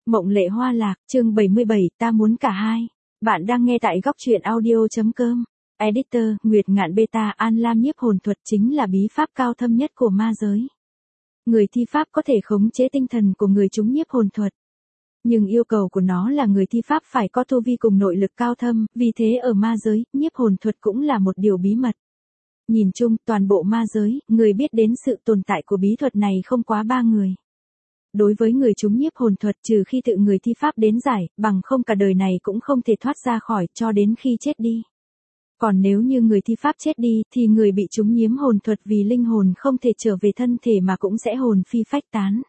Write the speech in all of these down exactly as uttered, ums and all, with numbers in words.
Mộng Lệ Hoa Lạc, chương bảy mươi bảy, ta muốn cả hai. Bạn đang nghe tại góc truyện audio.com. Editor, Nguyệt Ngạn Beta. An Lam nhiếp hồn thuật chính là bí pháp cao thâm nhất của ma giới. Người thi pháp có thể khống chế tinh thần của người chúng nhiếp hồn thuật. Nhưng yêu cầu của nó là người thi pháp phải có tu vi cùng nội lực cao thâm, vì thế ở ma giới, nhiếp hồn thuật cũng là một điều bí mật. Nhìn chung, toàn bộ ma giới, người biết đến sự tồn tại của bí thuật này không quá ba người. Đối với người chúng nhiếp hồn thuật, trừ khi tự người thi pháp đến giải, bằng không cả đời này cũng không thể thoát ra khỏi cho đến khi chết đi. Còn nếu như người thi pháp chết đi, thì người bị chúng nhiễm hồn thuật vì linh hồn không thể trở về thân thể mà cũng sẽ hồn phi phách tán.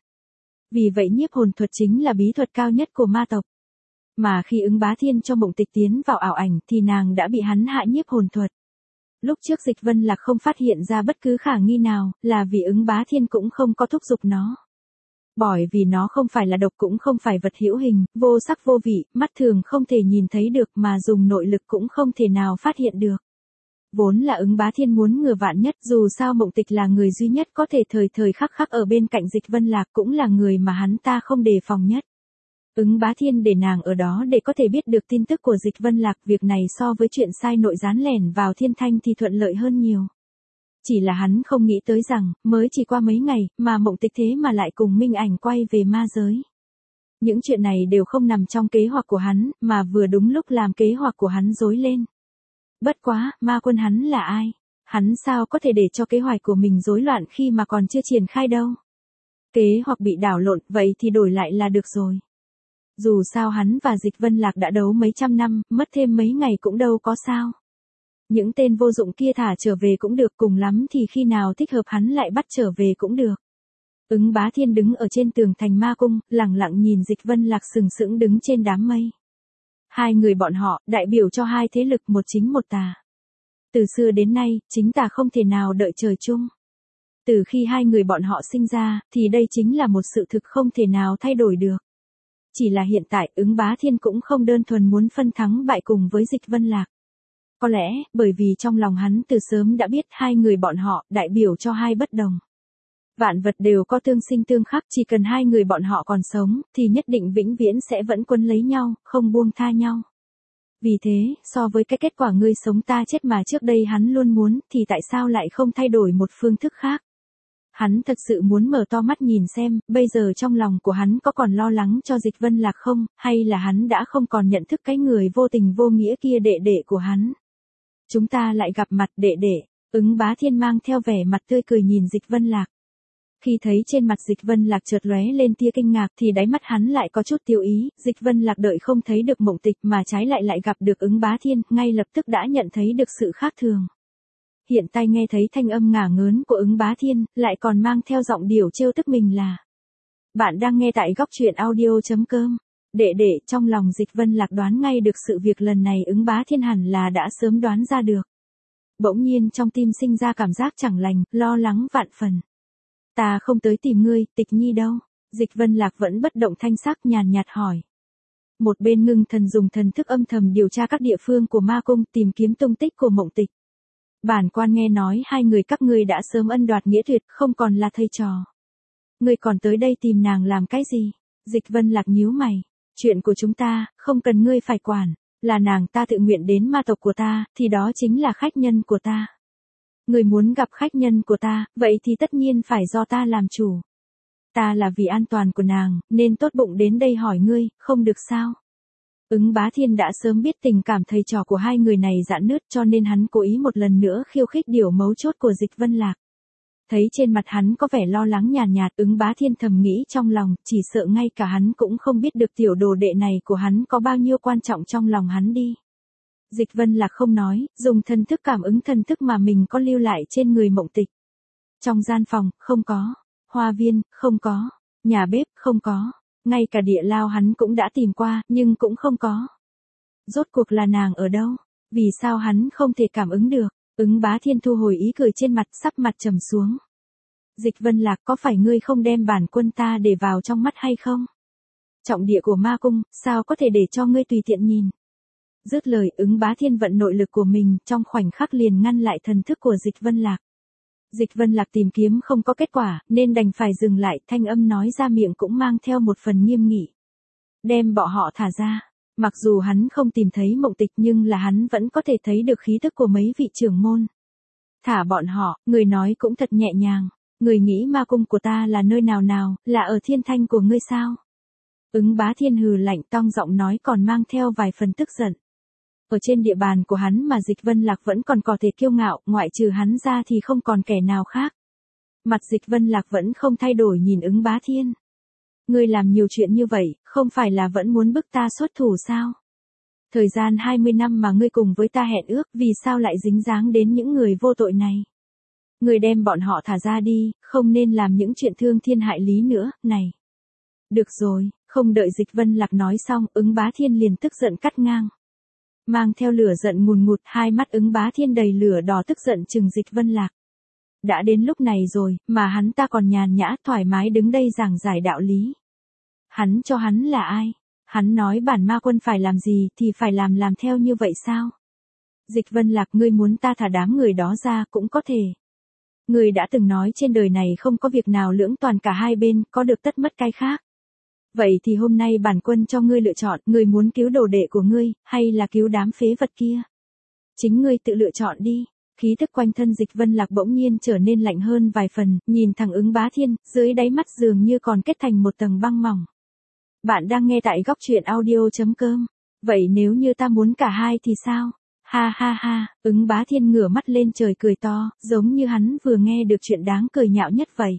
Vì vậy nhiếp hồn thuật chính là bí thuật cao nhất của ma tộc. Mà khi Ứng Bá Thiên cho Mộng Tịch tiến vào ảo ảnh thì nàng đã bị hắn hạ nhiếp hồn thuật. Lúc trước Dịch Vân Lạc không phát hiện ra bất cứ khả nghi nào, là vì Ứng Bá Thiên cũng không có thúc giục nó. Bởi vì nó không phải là độc cũng không phải vật hữu hình, vô sắc vô vị, mắt thường không thể nhìn thấy được mà dùng nội lực cũng không thể nào phát hiện được. Vốn là Ứng Bá Thiên muốn ngừa vạn nhất, dù sao Mộng Tịch là người duy nhất có thể thời thời khắc khắc ở bên cạnh Dịch Vân Lạc, cũng là người mà hắn ta không đề phòng nhất. Ứng Bá Thiên để nàng ở đó để có thể biết được tin tức của Dịch Vân Lạc, việc này so với chuyện sai nội gián lẻn vào Thiên Thanh thì thuận lợi hơn nhiều. Chỉ là hắn không nghĩ tới rằng, mới chỉ qua mấy ngày, mà Mộng Tịch thế mà lại cùng Minh Ảnh quay về ma giới. Những chuyện này đều không nằm trong kế hoạch của hắn, mà vừa đúng lúc làm kế hoạch của hắn rối lên. Bất quá, ma quân hắn là ai? Hắn sao có thể để cho kế hoạch của mình rối loạn khi mà còn chưa triển khai đâu? Kế hoạch bị đảo lộn, vậy thì đổi lại là được rồi. Dù sao hắn và Dịch Vân Lạc đã đấu mấy trăm năm, mất thêm mấy ngày cũng đâu có sao. Những tên vô dụng kia thả trở về cũng được, cùng lắm thì khi nào thích hợp hắn lại bắt trở về cũng được. Ứng Bá Thiên đứng ở trên tường thành ma cung, lẳng lặng nhìn Dịch Vân Lạc sừng sững đứng trên đám mây. Hai người bọn họ, đại biểu cho hai thế lực một chính một tà. Từ xưa đến nay, chính tà không thể nào đợi trời chung. Từ khi hai người bọn họ sinh ra, thì đây chính là một sự thực không thể nào thay đổi được. Chỉ là hiện tại, Ứng Bá Thiên cũng không đơn thuần muốn phân thắng bại cùng với Dịch Vân Lạc. Có lẽ, bởi vì trong lòng hắn từ sớm đã biết hai người bọn họ, đại biểu cho hai bất đồng. Vạn vật đều có tương sinh tương khắc, chỉ cần hai người bọn họ còn sống, thì nhất định vĩnh viễn sẽ vẫn quấn lấy nhau, không buông tha nhau. Vì thế, so với cái kết quả ngươi sống ta chết mà trước đây hắn luôn muốn, thì tại sao lại không thay đổi một phương thức khác? Hắn thật sự muốn mở to mắt nhìn xem, bây giờ trong lòng của hắn có còn lo lắng cho Dịch Vân Lạc không, hay là hắn đã không còn nhận thức cái người vô tình vô nghĩa kia đệ đệ của hắn. Chúng ta lại gặp mặt đệ đệ. Ứng Bá Thiên mang theo vẻ mặt tươi cười nhìn Dịch Vân Lạc. Khi thấy trên mặt Dịch Vân Lạc chợt lóe lên tia kinh ngạc thì đáy mắt hắn lại có chút tiêu ý, Dịch Vân Lạc đợi không thấy được Mộng Tịch mà trái lại lại gặp được Ứng Bá Thiên, ngay lập tức đã nhận thấy được sự khác thường. Hiện tại nghe thấy thanh âm ngả ngớn của Ứng Bá Thiên, lại còn mang theo giọng điệu trêu tức mình là. Bạn đang nghe tại góc truyện audio.com. Đệ đệ, trong lòng Dịch Vân Lạc đoán ngay được sự việc lần này Ứng Bá Thiên hẳn là đã sớm đoán ra được. Bỗng nhiên trong tim sinh ra cảm giác chẳng lành, lo lắng vạn phần. Ta không tới tìm ngươi, Tịch Nhi đâu? Dịch Vân Lạc vẫn bất động thanh sắc nhàn nhạt hỏi. Một bên Ngưng Thần dùng thần thức âm thầm điều tra các địa phương của ma cung tìm kiếm tung tích của Mộng Tịch. Bản quan nghe nói hai người các ngươi đã sớm ân đoạt nghĩa tuyệt, không còn là thầy trò. Ngươi còn tới đây tìm nàng làm cái gì? Dịch Vân Lạc nhíu mày. Chuyện của chúng ta, không cần ngươi phải quản, là nàng ta tự nguyện đến ma tộc của ta, thì đó chính là khách nhân của ta. Ngươi muốn gặp khách nhân của ta, vậy thì tất nhiên phải do ta làm chủ. Ta là vì an toàn của nàng, nên tốt bụng đến đây hỏi ngươi, không được sao? Ứng Bá Thiên đã sớm biết tình cảm thầy trò của hai người này rạn nứt, cho nên hắn cố ý một lần nữa khiêu khích điều mấu chốt của Dịch Vân Lạc. Thấy trên mặt hắn có vẻ lo lắng nhàn nhạt, Ứng Bá Thiên thầm nghĩ trong lòng, chỉ sợ ngay cả hắn cũng không biết được tiểu đồ đệ này của hắn có bao nhiêu quan trọng trong lòng hắn đi. Dịch Vân Lạc không nói, dùng thần thức cảm ứng thần thức mà mình có lưu lại trên người Mộng Tịch. Trong gian phòng, không có. Hoa viên, không có. Nhà bếp, không có. Ngay cả địa lao hắn cũng đã tìm qua, nhưng cũng không có. Rốt cuộc là nàng ở đâu? Vì sao hắn không thể cảm ứng được? Ứng Bá Thiên thu hồi ý cười trên mặt, sắp mặt trầm xuống. Dịch Vân Lạc, có phải ngươi không đem bản quân ta để vào trong mắt hay không? Trọng địa của ma cung, sao có thể để cho ngươi tùy tiện nhìn? Dứt lời, Ứng Bá Thiên vận nội lực của mình, trong khoảnh khắc liền ngăn lại thần thức của Dịch Vân Lạc. Dịch Vân Lạc tìm kiếm không có kết quả, nên đành phải dừng lại, thanh âm nói ra miệng cũng mang theo một phần nghiêm nghị. đem bọn họ thả ra. Mặc dù hắn không tìm thấy Mộng Tịch nhưng là hắn vẫn có thể thấy được khí tức của mấy vị trưởng môn. Thả bọn họ, người nói cũng thật nhẹ nhàng. Người nghĩ ma cung của ta là nơi nào nào, là ở thiên thanh của ngươi sao? Ứng Bá Thiên hừ lạnh, tong giọng nói còn mang theo vài phần tức giận. Ở trên địa bàn của hắn mà Dịch Vân Lạc vẫn còn có thể kiêu ngạo, ngoại trừ hắn ra thì không còn kẻ nào khác. Mặt Dịch Vân Lạc vẫn không thay đổi nhìn Ứng Bá Thiên. Ngươi làm nhiều chuyện như vậy, không phải là vẫn muốn bức ta xuất thủ sao? Thời gian hai mươi năm mà ngươi cùng với ta hẹn ước, vì sao lại dính dáng đến những người vô tội này? Ngươi đem bọn họ thả ra đi, không nên làm những chuyện thương thiên hại lý nữa, này. Được rồi, không đợi Dịch Vân Lạc nói xong, Ứng Bá Thiên liền tức giận cắt ngang. Mang theo lửa giận ngùn ngụt, hai mắt Ứng Bá Thiên đầy lửa đỏ tức giận trừng Dịch Vân Lạc. Đã đến lúc này rồi, mà hắn ta còn nhàn nhã thoải mái đứng đây giảng giải đạo lý. Hắn cho hắn là ai? Hắn nói bản ma quân phải làm gì thì phải làm làm theo như vậy sao? Dịch Vân Lạc, ngươi muốn ta thả đám người đó ra cũng có thể. Ngươi đã từng nói trên đời này không có việc nào lưỡng toàn cả hai bên, có được tất mất cái khác. Vậy thì hôm nay bản quân cho ngươi lựa chọn, ngươi muốn cứu đồ đệ của ngươi, hay là cứu đám phế vật kia? Chính ngươi tự lựa chọn đi. Khí tức quanh thân Dịch Vân Lạc bỗng nhiên trở nên lạnh hơn vài phần, nhìn thẳng Ứng Bá Thiên, dưới đáy mắt dường như còn kết thành một tầng băng mỏng. Bạn đang nghe tại góc truyện audio chấm com. Vậy nếu như ta muốn cả hai thì sao? Ha ha ha, Ứng Bá Thiên ngửa mắt lên trời cười to, giống như hắn vừa nghe được chuyện đáng cười nhạo nhất vậy.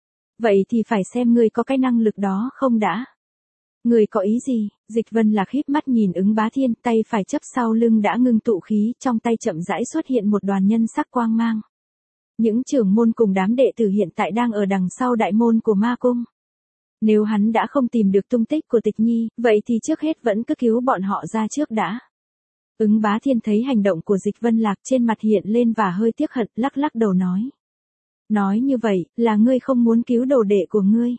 Vậy thì phải xem ngươi có cái năng lực đó không đã. Ngươi có ý gì? Dịch Vân Lạc híp mắt nhìn Ứng Bá Thiên, tay phải chấp sau lưng đã ngưng tụ khí, trong tay chậm rãi xuất hiện một đoàn nhân sắc quang mang. Những trưởng môn cùng đám đệ tử hiện tại đang ở đằng sau đại môn của ma cung. Nếu hắn đã không tìm được tung tích của Tịch Nhi, vậy thì trước hết vẫn cứ cứu bọn họ ra trước đã. Ứng Bá Thiên thấy hành động của Dịch Vân Lạc trên mặt hiện lên và hơi tiếc hận, lắc lắc đầu nói. Nói như vậy, là ngươi không muốn cứu đồ đệ của ngươi.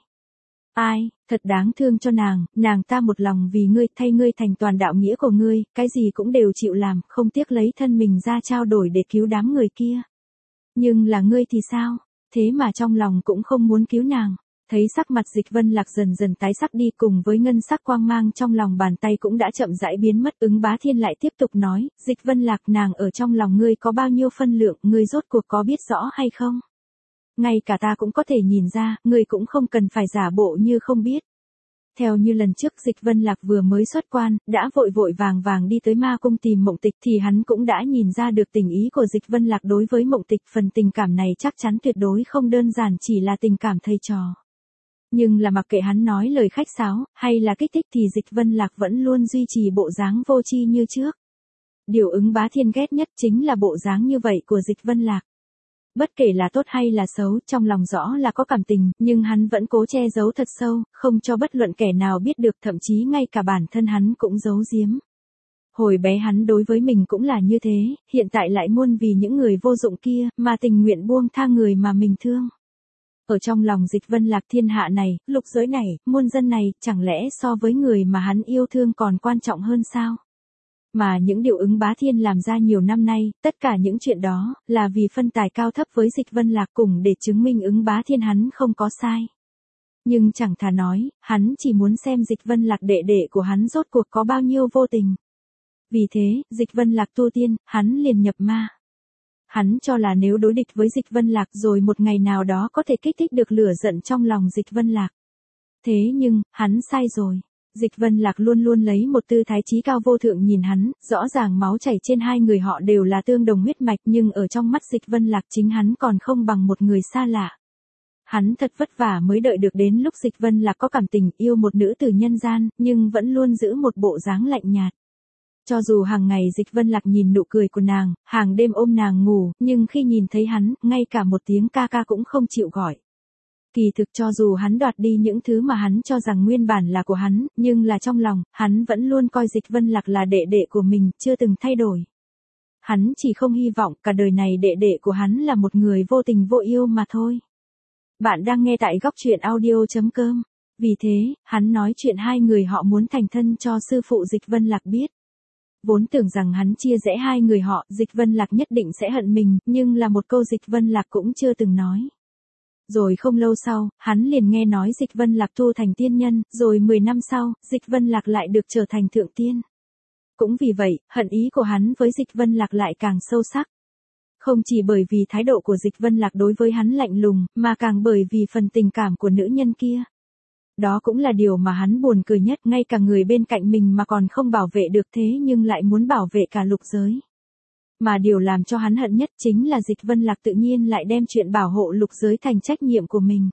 Ai, thật đáng thương cho nàng, nàng ta một lòng vì ngươi, thay ngươi thành toàn đạo nghĩa của ngươi, cái gì cũng đều chịu làm, không tiếc lấy thân mình ra trao đổi để cứu đám người kia. Nhưng là ngươi thì sao, thế mà trong lòng cũng không muốn cứu nàng. Thấy sắc mặt Dịch Vân Lạc dần dần tái sắc đi cùng với ngân sắc quang mang trong lòng bàn tay cũng đã chậm rãi biến mất. Ứng Bá Thiên lại tiếp tục nói, Dịch Vân Lạc, nàng ở trong lòng ngươi có bao nhiêu phân lượng, ngươi rốt cuộc có biết rõ hay không? Ngay cả ta cũng có thể nhìn ra, ngươi cũng không cần phải giả bộ như không biết. Theo như lần trước Dịch Vân Lạc vừa mới xuất quan, đã vội vội vàng vàng đi tới ma cung tìm Mộng Tịch thì hắn cũng đã nhìn ra được tình ý của Dịch Vân Lạc đối với Mộng Tịch. Phần tình cảm này chắc chắn tuyệt đối không đơn giản chỉ là tình cảm thầy trò. Nhưng là mặc kệ hắn nói lời khách sáo, hay là kích thích thì Dịch Vân Lạc vẫn luôn duy trì bộ dáng vô tri như trước. Điều Ứng Bá Thiên ghét nhất chính là bộ dáng như vậy của Dịch Vân Lạc. Bất kể là tốt hay là xấu, trong lòng rõ là có cảm tình, nhưng hắn vẫn cố che giấu thật sâu, không cho bất luận kẻ nào biết được, thậm chí ngay cả bản thân hắn cũng giấu giếm. Hồi bé hắn đối với mình cũng là như thế, hiện tại lại muôn vì những người vô dụng kia, mà tình nguyện buông tha người mà mình thương. Ở trong lòng Dịch Vân Lạc, thiên hạ này, lục giới này, muôn dân này, chẳng lẽ so với người mà hắn yêu thương còn quan trọng hơn sao? Mà những điều Ứng Bá Thiên làm ra nhiều năm nay, tất cả những chuyện đó, là vì phân tài cao thấp với Dịch Vân Lạc cùng để chứng minh Ứng Bá Thiên hắn không có sai. Nhưng chẳng thà nói, hắn chỉ muốn xem Dịch Vân Lạc đệ đệ của hắn rốt cuộc có bao nhiêu vô tình. Vì thế, Dịch Vân Lạc tu tiên, hắn liền nhập ma. Hắn cho là nếu đối địch với Dịch Vân Lạc rồi một ngày nào đó có thể kích thích được lửa giận trong lòng Dịch Vân Lạc. Thế nhưng, hắn sai rồi. Dịch Vân Lạc luôn luôn lấy một tư thái chí cao vô thượng nhìn hắn, rõ ràng máu chảy trên hai người họ đều là tương đồng huyết mạch nhưng ở trong mắt Dịch Vân Lạc chính hắn còn không bằng một người xa lạ. Hắn thật vất vả mới đợi được đến lúc Dịch Vân Lạc có cảm tình yêu một nữ từ nhân gian, nhưng vẫn luôn giữ một bộ dáng lạnh nhạt. Cho dù hàng ngày Dịch Vân Lạc nhìn nụ cười của nàng, hàng đêm ôm nàng ngủ, nhưng khi nhìn thấy hắn, ngay cả một tiếng ca ca cũng không chịu gọi. Kỳ thực cho dù hắn đoạt đi những thứ mà hắn cho rằng nguyên bản là của hắn, nhưng là trong lòng, hắn vẫn luôn coi Dịch Vân Lạc là đệ đệ của mình, chưa từng thay đổi. Hắn chỉ không hy vọng cả đời này đệ đệ của hắn là một người vô tình vô yêu mà thôi. Bạn đang nghe tại góc truyện audio chấm com. Vì thế, hắn nói chuyện hai người họ muốn thành thân cho sư phụ Dịch Vân Lạc biết. Vốn tưởng rằng hắn chia rẽ hai người họ, Dịch Vân Lạc nhất định sẽ hận mình, nhưng là một câu Dịch Vân Lạc cũng chưa từng nói. Rồi không lâu sau, hắn liền nghe nói Dịch Vân Lạc tu thành tiên nhân, rồi mười năm sau, Dịch Vân Lạc lại được trở thành thượng tiên. Cũng vì vậy, hận ý của hắn với Dịch Vân Lạc lại càng sâu sắc. Không chỉ bởi vì thái độ của Dịch Vân Lạc đối với hắn lạnh lùng, mà càng bởi vì phần tình cảm của nữ nhân kia. Đó cũng là điều mà hắn buồn cười nhất, ngay cả người bên cạnh mình mà còn không bảo vệ được thế nhưng lại muốn bảo vệ cả lục giới. Mà điều làm cho hắn hận nhất chính là Dịch Vân Lạc tự nhiên lại đem chuyện bảo hộ lục giới thành trách nhiệm của mình.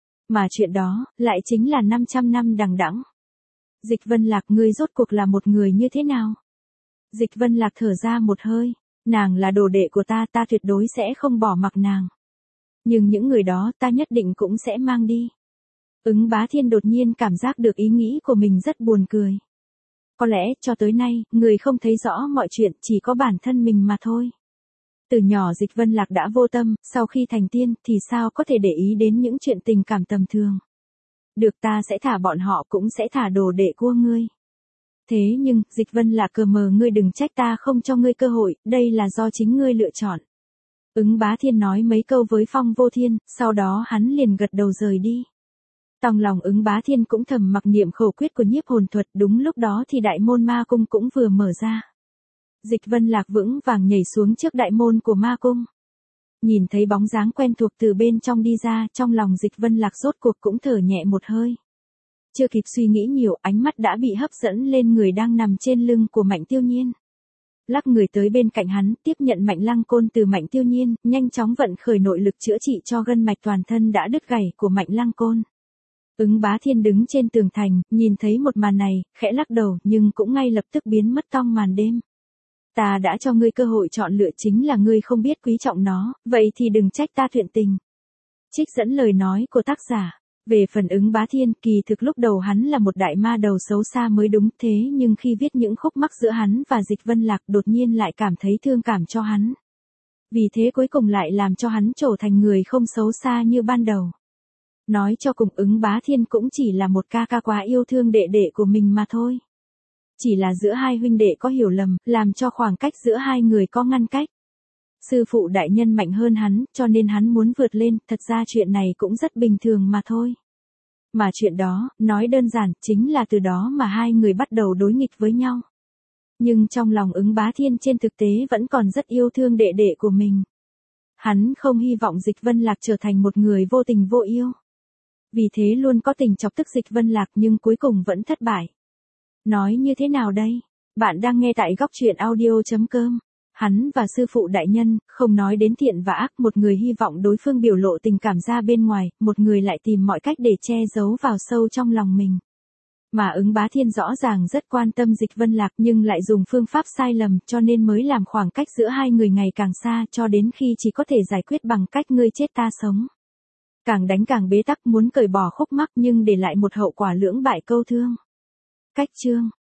Mà chuyện đó, lại chính là năm trăm năm đằng đẵng. Dịch Vân Lạc, ngươi rốt cuộc là một người như thế nào? Dịch Vân Lạc thở ra một hơi, nàng là đồ đệ của ta, ta tuyệt đối sẽ không bỏ mặc nàng. Nhưng những người đó ta nhất định cũng sẽ mang đi. Ứng Bá Thiên đột nhiên cảm giác được ý nghĩ của mình rất buồn cười. Có lẽ, cho tới nay, người không thấy rõ mọi chuyện, chỉ có bản thân mình mà thôi. Từ nhỏ Dịch Vân Lạc đã vô tâm, sau khi thành tiên, thì sao có thể để ý đến những chuyện tình cảm tầm thường. Được, ta sẽ thả bọn họ, cũng sẽ thả đồ đệ của ngươi. Thế nhưng, Dịch Vân Lạc, cờ mờ, ngươi đừng trách ta không cho ngươi cơ hội, đây là do chính ngươi lựa chọn. Ứng Bá Thiên nói mấy câu với Phong Vô Thiên, sau đó hắn liền gật đầu rời đi. Trong lòng Ứng Bá Thiên cũng thầm mặc niệm khẩu quyết của nhiếp hồn thuật, đúng lúc đó thì đại môn ma cung cũng vừa mở ra. Dịch Vân Lạc vững vàng nhảy xuống trước đại môn của ma cung. Nhìn thấy bóng dáng quen thuộc từ bên trong đi ra, trong lòng Dịch Vân Lạc rốt cuộc cũng thở nhẹ một hơi. Chưa kịp suy nghĩ nhiều, ánh mắt đã bị hấp dẫn lên người đang nằm trên lưng của Mạnh Tiêu Nhiên. Lắc người tới bên cạnh hắn, tiếp nhận Mạnh Lăng Côn từ Mạnh Tiêu Nhiên, nhanh chóng vận khởi nội lực chữa trị cho gân mạch toàn thân đã đứt gãy của Mạnh Lăng Côn. Ứng Bá Thiên đứng trên tường thành, nhìn thấy một màn này, khẽ lắc đầu, nhưng cũng ngay lập tức biến mất trong màn đêm. Ta đã cho ngươi cơ hội chọn lựa, chính là ngươi không biết quý trọng nó, vậy thì đừng trách ta thuyện tình. Trích dẫn lời nói của tác giả. Về phần Ứng Bá Thiên, kỳ thực lúc đầu hắn là một đại ma đầu xấu xa mới đúng, thế nhưng khi viết những khúc mắc giữa hắn và Dịch Vân Lạc, đột nhiên lại cảm thấy thương cảm cho hắn. Vì thế cuối cùng lại làm cho hắn trở thành người không xấu xa như ban đầu. Nói cho cùng, Ứng Bá Thiên cũng chỉ là một ca ca quá yêu thương đệ đệ của mình mà thôi. Chỉ là giữa hai huynh đệ có hiểu lầm, làm cho khoảng cách giữa hai người có ngăn cách. Sư phụ đại nhân mạnh hơn hắn, cho nên hắn muốn vượt lên, thật ra chuyện này cũng rất bình thường mà thôi. Mà chuyện đó, nói đơn giản, chính là từ đó mà hai người bắt đầu đối nghịch với nhau. Nhưng trong lòng Ứng Bá Thiên trên thực tế vẫn còn rất yêu thương đệ đệ của mình. Hắn không hy vọng Dịch Vân Lạc trở thành một người vô tình vô yêu. Vì thế luôn có tình chọc tức Dịch Vân Lạc, nhưng cuối cùng vẫn thất bại. Nói như thế nào đây? Bạn đang nghe tại góc truyện audio chấm com. Hắn và sư phụ đại nhân, không nói đến thiện và ác, một người hy vọng đối phương biểu lộ tình cảm ra bên ngoài, một người lại tìm mọi cách để che giấu vào sâu trong lòng mình. Mà Ứng Bá Thiên rõ ràng rất quan tâm Dịch Vân Lạc, nhưng lại dùng phương pháp sai lầm, cho nên mới làm khoảng cách giữa hai người ngày càng xa, cho đến khi chỉ có thể giải quyết bằng cách ngươi chết ta sống. Càng đánh càng bế tắc, muốn cởi bỏ khúc mắc nhưng để lại một hậu quả lưỡng bại câu thương. Cách chương